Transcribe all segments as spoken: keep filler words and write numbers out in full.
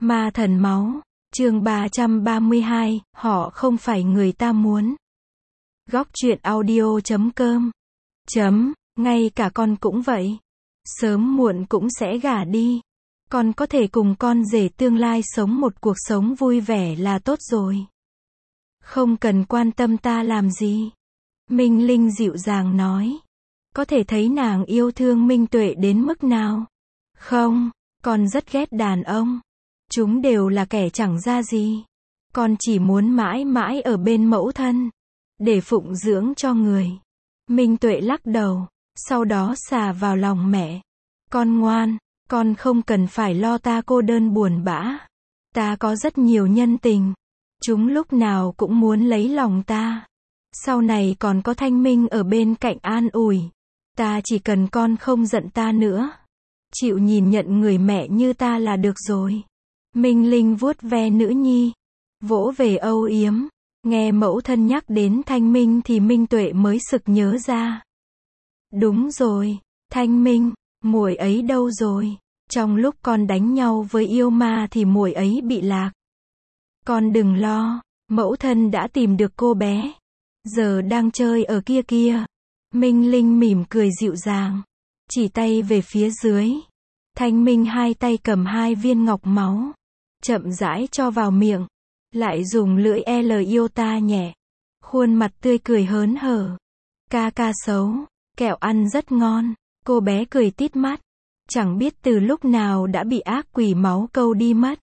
Ma thần máu, chương ba trăm ba mươi hai, họ không phải người ta muốn. Góc truyện audio chấm com. Chấm, ngay cả con cũng vậy. Sớm muộn cũng sẽ gả đi. Con có thể cùng con rể tương lai sống một cuộc sống vui vẻ là tốt rồi. Không cần quan tâm ta làm gì. Minh Linh dịu dàng nói. Có thể thấy nàng yêu thương Minh Tuệ đến mức nào. Không, con rất ghét đàn ông. Chúng đều là kẻ chẳng ra gì. Con chỉ muốn mãi mãi ở bên mẫu thân. Để phụng dưỡng cho người. Minh Tuệ lắc đầu. Sau đó xà vào lòng mẹ. Con ngoan, con không cần phải lo ta cô đơn buồn bã. Ta có rất nhiều nhân tình. Chúng lúc nào cũng muốn lấy lòng ta. Sau này còn có Thanh Minh ở bên cạnh an ủi. Ta chỉ cần con không giận ta nữa. Chịu nhìn nhận người mẹ như ta là được rồi. Minh Linh vuốt ve nữ nhi. Vỗ về âu yếm. Nghe mẫu thân nhắc đến Thanh Minh thì Minh Tuệ mới sực nhớ ra. Đúng rồi, Thanh Minh, muội ấy đâu rồi? Trong lúc con đánh nhau với yêu ma thì muội ấy bị lạc. Con đừng lo, mẫu thân đã tìm được cô bé. Giờ đang chơi ở kia kia. Minh Linh mỉm cười dịu dàng. Chỉ tay về phía dưới. Thanh Minh hai tay cầm hai viên ngọc máu. Chậm rãi cho vào miệng. Lại dùng lưỡi L yêu ta nhẹ. Khuôn mặt tươi cười hớn hở. Ca ca xấu. Kẹo ăn rất ngon. Cô bé cười tít mắt. Chẳng biết từ lúc nào đã bị ác quỷ máu câu đi mất.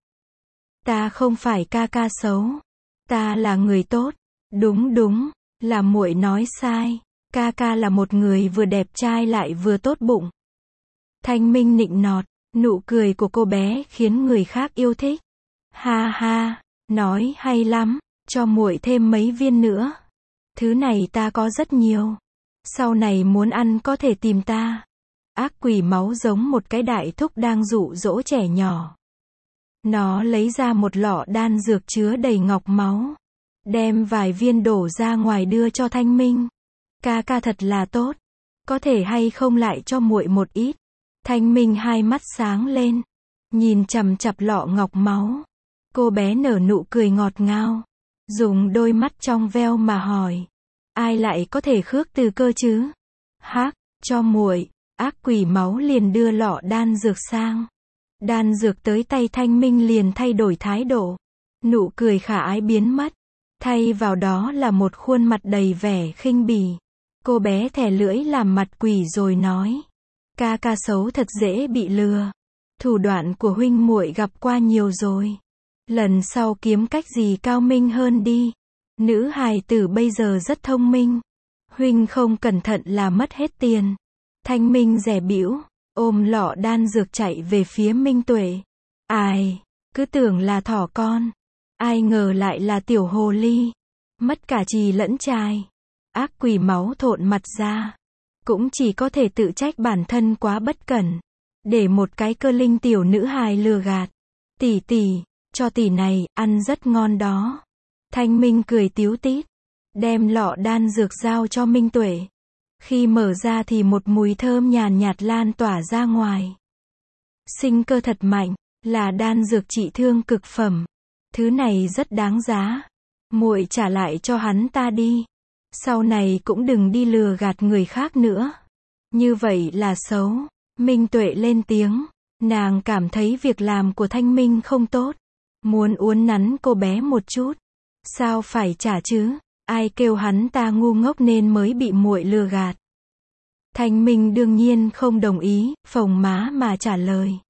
Ta không phải ca ca xấu. Ta là người tốt. Đúng đúng. Là muội nói sai. Ca ca là một người vừa đẹp trai lại vừa tốt bụng. Thanh Minh nịnh nọt. Nụ cười của cô bé khiến người khác yêu thích. Ha ha. Nói hay lắm. Cho muội thêm mấy viên nữa. Thứ này ta có rất nhiều. Sau này muốn ăn có thể tìm ta. Ác quỷ máu giống một cái đại thúc đang dụ dỗ trẻ nhỏ. Nó lấy ra một lọ đan dược chứa đầy ngọc máu. Đem vài viên đổ ra ngoài đưa cho Thanh Minh. Ca ca thật là tốt. Có thể hay không lại cho muội một ít. Thanh Minh hai mắt sáng lên. Nhìn chằm chặp lọ ngọc máu. Cô bé nở nụ cười ngọt ngào. Dùng đôi mắt trong veo mà hỏi. Ai lại có thể khước từ cơ chứ? Hắc, cho muội. Ác quỷ máu liền đưa lọ đan dược sang. Đan dược tới tay Thanh Minh liền thay đổi thái độ. Nụ cười khả ái biến mất. Thay vào đó là một khuôn mặt đầy vẻ khinh bỉ. Cô bé thè lưỡi làm mặt quỷ rồi nói. Ca ca xấu thật dễ bị lừa. Thủ đoạn của huynh muội gặp qua nhiều rồi. Lần sau kiếm cách gì cao minh hơn đi. Nữ hài tử bây giờ rất thông minh. Huynh không cẩn thận là mất hết tiền. Thanh Minh dè bĩu, ôm lọ đan dược chạy về phía Minh Tuệ. Ai, cứ tưởng là thỏ con. Ai ngờ lại là tiểu hồ ly. Mất cả chì lẫn chài. Ác quỷ máu thộn mặt ra. Cũng chỉ có thể tự trách bản thân quá bất cẩn. Để một cái cơ linh tiểu nữ hài lừa gạt. Tỷ tỷ, cho tỷ này, ăn rất ngon đó. Thanh Minh cười tíu tít. Đem lọ đan dược giao cho Minh Tuệ. Khi mở ra thì một mùi thơm nhàn nhạt lan tỏa ra ngoài. Sinh cơ thật mạnh, là đan dược trị thương cực phẩm. Thứ này rất đáng giá. Muội trả lại cho hắn ta đi. Sau này cũng đừng đi lừa gạt người khác nữa. Như vậy là xấu. Minh Tuệ lên tiếng. Nàng cảm thấy việc làm của Thanh Minh không tốt. Muốn uốn nắn cô bé một chút. Sao phải trả chứ? Ai kêu hắn ta ngu ngốc nên mới bị muội lừa gạt. Thanh Minh đương nhiên không đồng ý, phồng má mà trả lời.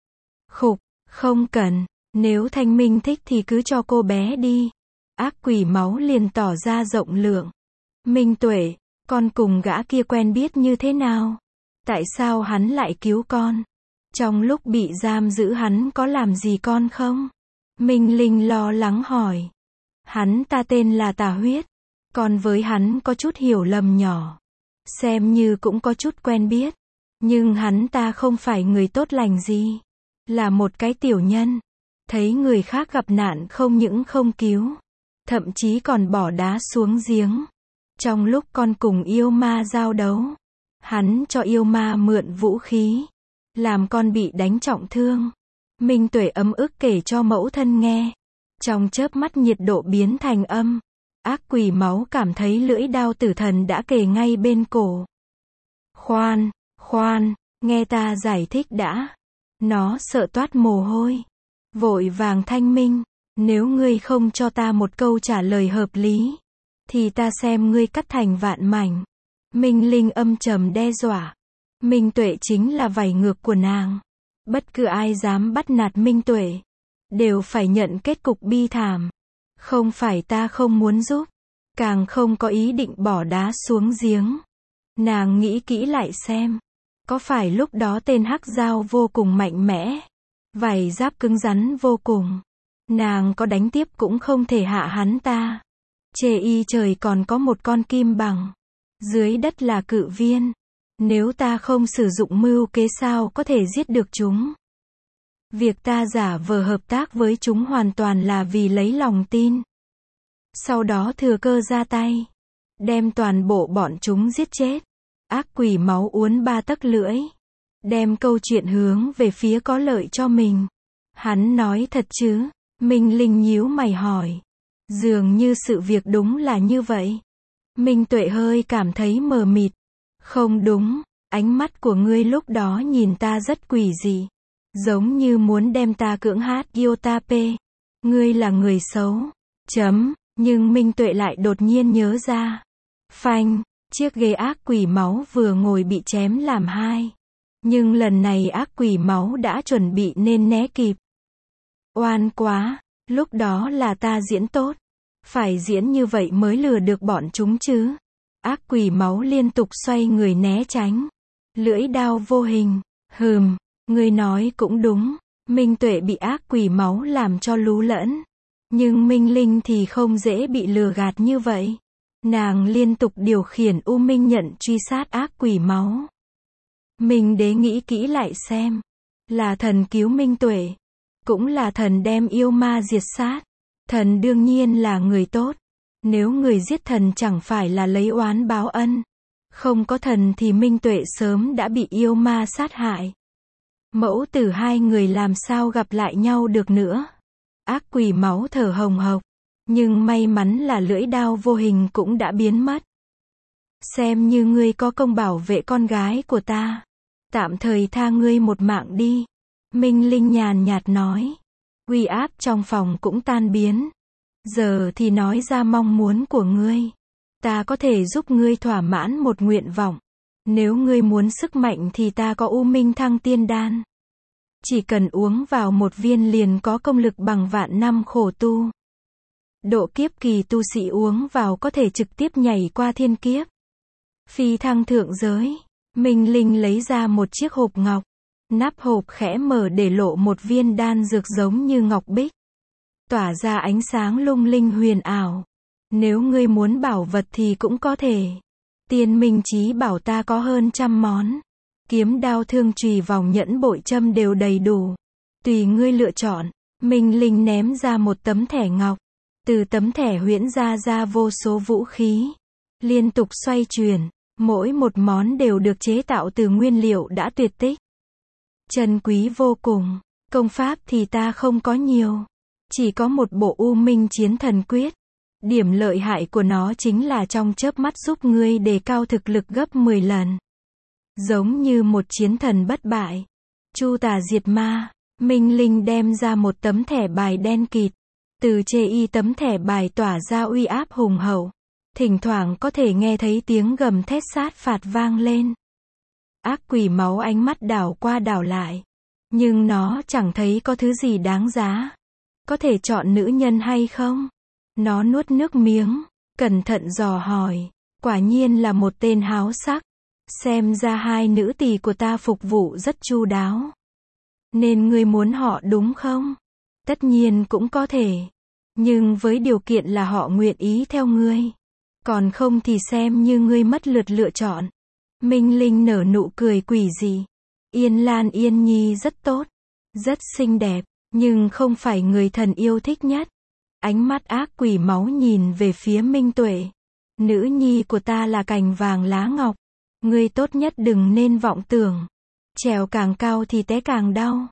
Khục, không cần, nếu Thanh Minh thích thì cứ cho cô bé đi. Ác quỷ máu liền tỏ ra rộng lượng. Minh Tuệ, con cùng gã kia quen biết như thế nào? Tại sao hắn lại cứu con? Trong lúc bị giam giữ hắn có làm gì con không? Minh Linh lo lắng hỏi. Hắn ta tên là Tà Huyết. Con với hắn có chút hiểu lầm nhỏ. Xem như cũng có chút quen biết. Nhưng hắn ta không phải người tốt lành gì. Là một cái tiểu nhân. Thấy người khác gặp nạn không những không cứu. Thậm chí còn bỏ đá xuống giếng. Trong lúc con cùng yêu ma giao đấu. Hắn cho yêu ma mượn vũ khí. Làm con bị đánh trọng thương. Minh Tuệ ấm ức kể cho mẫu thân nghe. Trong chớp mắt nhiệt độ biến thành âm. Ác quỷ máu cảm thấy lưỡi đao tử thần đã kề ngay bên cổ. Khoan, khoan, nghe ta giải thích đã. Nó sợ toát mồ hôi. Vội vàng thanh minh. Nếu ngươi không cho ta một câu trả lời hợp lý, thì ta xem ngươi cắt thành vạn mảnh. Minh Linh âm trầm đe dọa. Minh Tuệ chính là vảy ngược của nàng. Bất cứ ai dám bắt nạt Minh Tuệ, đều phải nhận kết cục bi thảm. Không phải ta không muốn giúp, càng không có ý định bỏ đá xuống giếng. Nàng nghĩ kỹ lại xem. Có phải lúc đó tên Hắc Dao vô cùng mạnh mẽ, vảy giáp cứng rắn vô cùng. Nàng có đánh tiếp cũng không thể hạ hắn ta. Chê y trời còn có một con kim bằng. Dưới đất là cự viên. Nếu ta không sử dụng mưu kế sao có thể giết được chúng. Việc ta giả vờ hợp tác với chúng hoàn toàn là vì lấy lòng tin. Sau đó thừa cơ ra tay, đem toàn bộ bọn chúng giết chết. Ác quỷ máu uốn ba tấc lưỡi, đem câu chuyện hướng về phía có lợi cho mình. Hắn nói thật chứ? Minh Linh nhíu mày hỏi. Dường như sự việc đúng là như vậy. Minh Tuệ hơi cảm thấy mờ mịt. Không đúng, ánh mắt của ngươi lúc đó nhìn ta rất quỷ dị. Giống như muốn đem ta cưỡng hát yêu ta pê. Ngươi là người xấu. Chấm, nhưng Minh Tuệ lại đột nhiên nhớ ra. Phanh, chiếc ghế ác quỷ máu vừa ngồi bị chém làm hai. Nhưng lần này ác quỷ máu đã chuẩn bị nên né kịp. Oan quá, lúc đó là ta diễn tốt. Phải diễn như vậy mới lừa được bọn chúng chứ. Ác quỷ máu liên tục xoay người né tránh. Lưỡi đao vô hình. Hừm, ngươi nói cũng đúng. Minh Tuệ bị ác quỷ máu làm cho lú lẫn. Nhưng Minh Linh thì không dễ bị lừa gạt như vậy. Nàng liên tục điều khiển U Minh Nhận truy sát ác quỷ máu. Minh Đế nghĩ kỹ lại xem. Là thần cứu Minh Tuệ. Cũng là thần đem yêu ma diệt sát. Thần đương nhiên là người tốt. Nếu người giết thần chẳng phải là lấy oán báo ân. Không có thần thì Minh Tuệ sớm đã bị yêu ma sát hại. Mẫu tử hai người làm sao gặp lại nhau được nữa. Ác quỷ máu thở hồng hộc. Nhưng may mắn là lưỡi đao vô hình cũng đã biến mất. Xem như ngươi có công bảo vệ con gái của ta. Tạm thời tha ngươi một mạng đi. Minh Linh nhàn nhạt nói. Uy áp trong phòng cũng tan biến. Giờ thì nói ra mong muốn của ngươi. Ta có thể giúp ngươi thỏa mãn một nguyện vọng. Nếu ngươi muốn sức mạnh thì ta có U Minh Thăng Tiên Đan. Chỉ cần uống vào một viên liền có công lực bằng vạn năm khổ tu. Độ kiếp kỳ tu sĩ uống vào có thể trực tiếp nhảy qua thiên kiếp. Phi thăng thượng giới. Minh Linh lấy ra một chiếc hộp ngọc. Nắp hộp khẽ mở để lộ một viên đan dược giống như ngọc bích. Tỏa ra ánh sáng lung linh huyền ảo. Nếu ngươi muốn bảo vật thì cũng có thể. Tiên Minh Chí bảo ta có hơn trăm món. Kiếm đao thương chùy vòng nhẫn bội châm đều đầy đủ. Tùy ngươi lựa chọn. Minh Linh ném ra một tấm thẻ ngọc. Từ tấm thẻ huyễn ra ra vô số vũ khí. Liên tục xoay chuyển. Mỗi một món đều được chế tạo từ nguyên liệu đã tuyệt tích. Trân quý vô cùng. Công pháp thì ta không có nhiều. Chỉ có một bộ U Minh Chiến Thần Quyết. Điểm lợi hại của nó chính là trong chớp mắt giúp ngươi đề cao thực lực gấp mười lần. Giống như một chiến thần bất bại. Chu tà diệt ma. Minh Linh đem ra một tấm thẻ bài đen kịt. Từ chê y tấm thẻ bài tỏa ra uy áp hùng hậu. Thỉnh thoảng có thể nghe thấy tiếng gầm thét sát phạt vang lên. Ác quỷ máu ánh mắt đảo qua đảo lại. Nhưng nó chẳng thấy có thứ gì đáng giá. Có thể chọn nữ nhân hay không? Nó nuốt nước miếng, cẩn thận dò hỏi. Quả nhiên là một tên háo sắc. Xem ra hai nữ tỳ của ta phục vụ rất chu đáo. Nên ngươi muốn họ đúng không? Tất nhiên cũng có thể. Nhưng với điều kiện là họ nguyện ý theo ngươi. Còn không thì xem như ngươi mất lượt lựa chọn. Minh Linh nở nụ cười quỷ dị. Yên Lan Yên Nhi rất tốt. Rất xinh đẹp. Nhưng không phải người thần yêu thích nhất. Ánh mắt ác quỷ máu nhìn về phía Minh Tuệ. Nữ nhi của ta là cành vàng lá ngọc. Ngươi tốt nhất đừng nên vọng tưởng. Trèo càng cao thì té càng đau.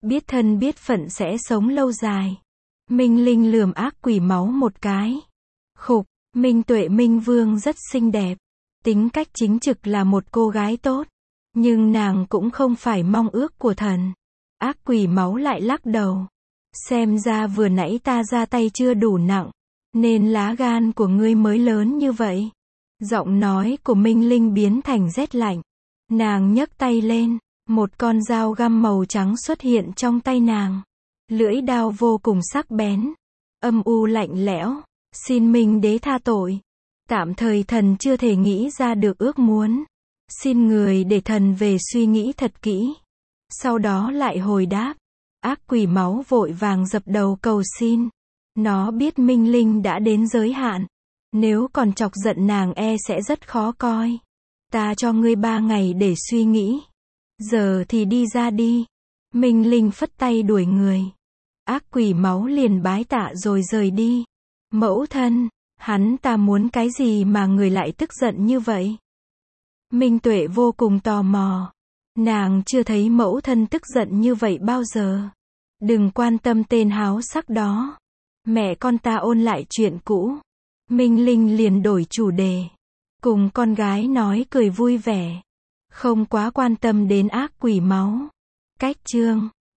biết thân biết phận sẽ sống lâu dài. Minh Linh lườm ác quỷ máu một cái. Khục, Minh Tuệ Minh Vương rất xinh đẹp. Tính cách chính trực là một cô gái tốt. Nhưng nàng cũng không phải mong ước của thần. Ác quỷ máu lại lắc đầu. Xem ra vừa nãy ta ra tay chưa đủ nặng. Nên lá gan của ngươi mới lớn như vậy. Giọng nói của Minh Linh biến thành rét lạnh. Nàng nhấc tay lên. Một con dao găm màu trắng xuất hiện trong tay nàng. Lưỡi đao vô cùng sắc bén. Âm u lạnh lẽo. Xin Minh Đế tha tội. Tạm thời thần chưa thể nghĩ ra được ước muốn. Xin người để thần về suy nghĩ thật kỹ. Sau đó lại hồi đáp. Ác quỷ máu vội vàng dập đầu cầu xin. Nó biết Minh Linh đã đến giới hạn. Nếu còn chọc giận nàng e sẽ rất khó coi. Ta cho ngươi ba ngày để suy nghĩ. Giờ thì đi ra đi. Minh Linh phất tay đuổi người. Ác quỷ máu liền bái tạ rồi rời đi. Mẫu thân, hắn ta muốn cái gì mà người lại tức giận như vậy? Minh Tuệ vô cùng tò mò. Nàng chưa thấy mẫu thân tức giận như vậy bao giờ. Đừng quan tâm tên háo sắc đó. Mẹ con ta ôn lại chuyện cũ. Minh Linh liền đổi chủ đề. Cùng con gái nói cười vui vẻ. Không quá quan tâm đến ác quỷ máu. Cách chương